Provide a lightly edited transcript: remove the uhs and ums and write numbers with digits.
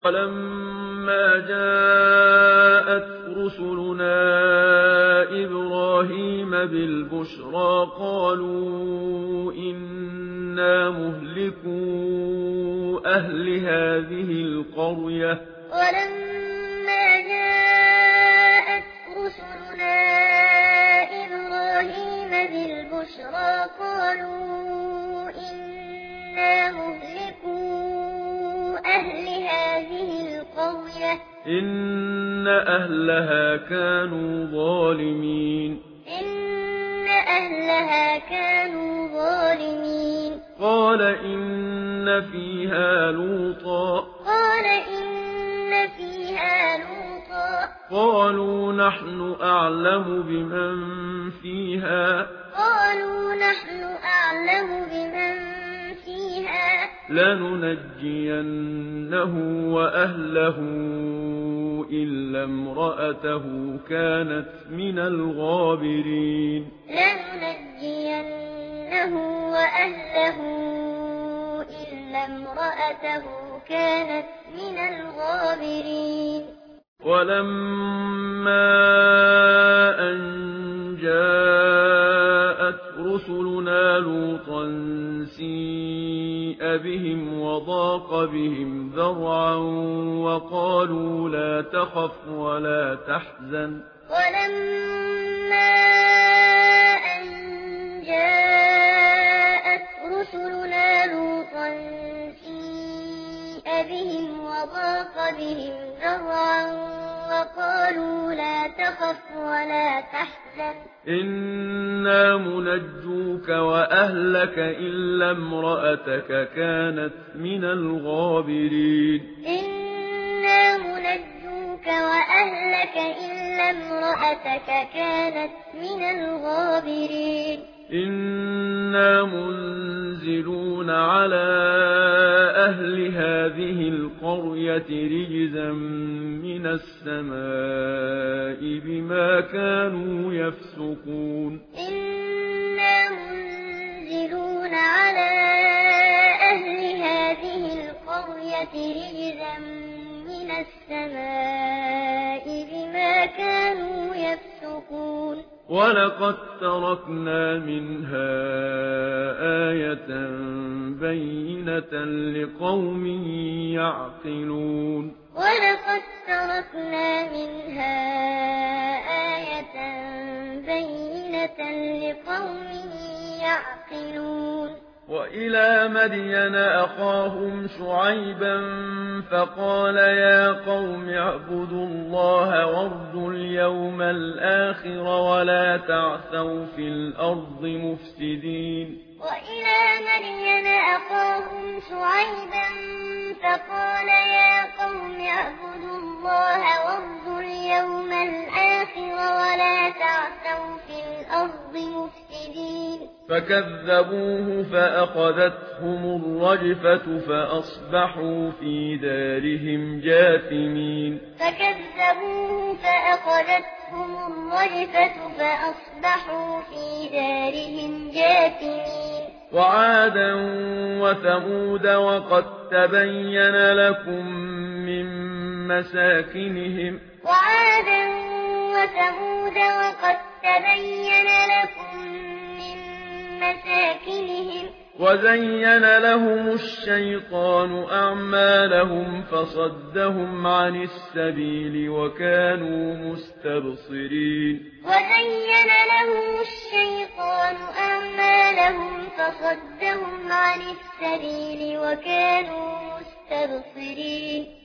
ولما جاءت رسلنا إبراهيم بالبشرى قالوا إنا مهلكو أهل هذه القرية ولما جاءت رسلنا إبراهيم بالبشرى قالوا إنا مهلكو أهل هذه القرية إن أهلها كانوا ظالمين قال إن فيها لوطا قالوا نحن أعلم بمن فيها لننجينه وأهله إلا امرأته كانت من الغابرين ولما أن جاءت رسلنا لوطا سيء بهم وضاق بهم ذرعا وقالوا لا تخف ولا تحزن إنا منجوك وأهلك إلا امرأتك كانت من الغابرين إنا منزلون على أهل هذه القرية رجزا من السماء بما كانوا يفسقون ولقد تركنا منها آية بينة لقوم يعقلون وإلى مدين أخاهم شعيبا فقال يا قوم اعبدوا الله وارجوا اليوم الآخر ولا تعثوا في الأرض مفسدين وإلى مدين أخاهم شعيبا فقال يا قوم اعبدوا الله وارجوا اليوم الآخر ولا تعثوا في الأرض مفسدين فكذبوه فأخذتهم الرجفة فأصبحوا في دارهم جاثمين وعادا وثمود وقد تبين لكم من مساكنهم وزين لهم الشيطان أعمالهم فصدهم عن السبيل وكانوا مستبصرين وزين لهم الشيطان أعمالهم فصدهم عن السبيل وكانوا مستبصرين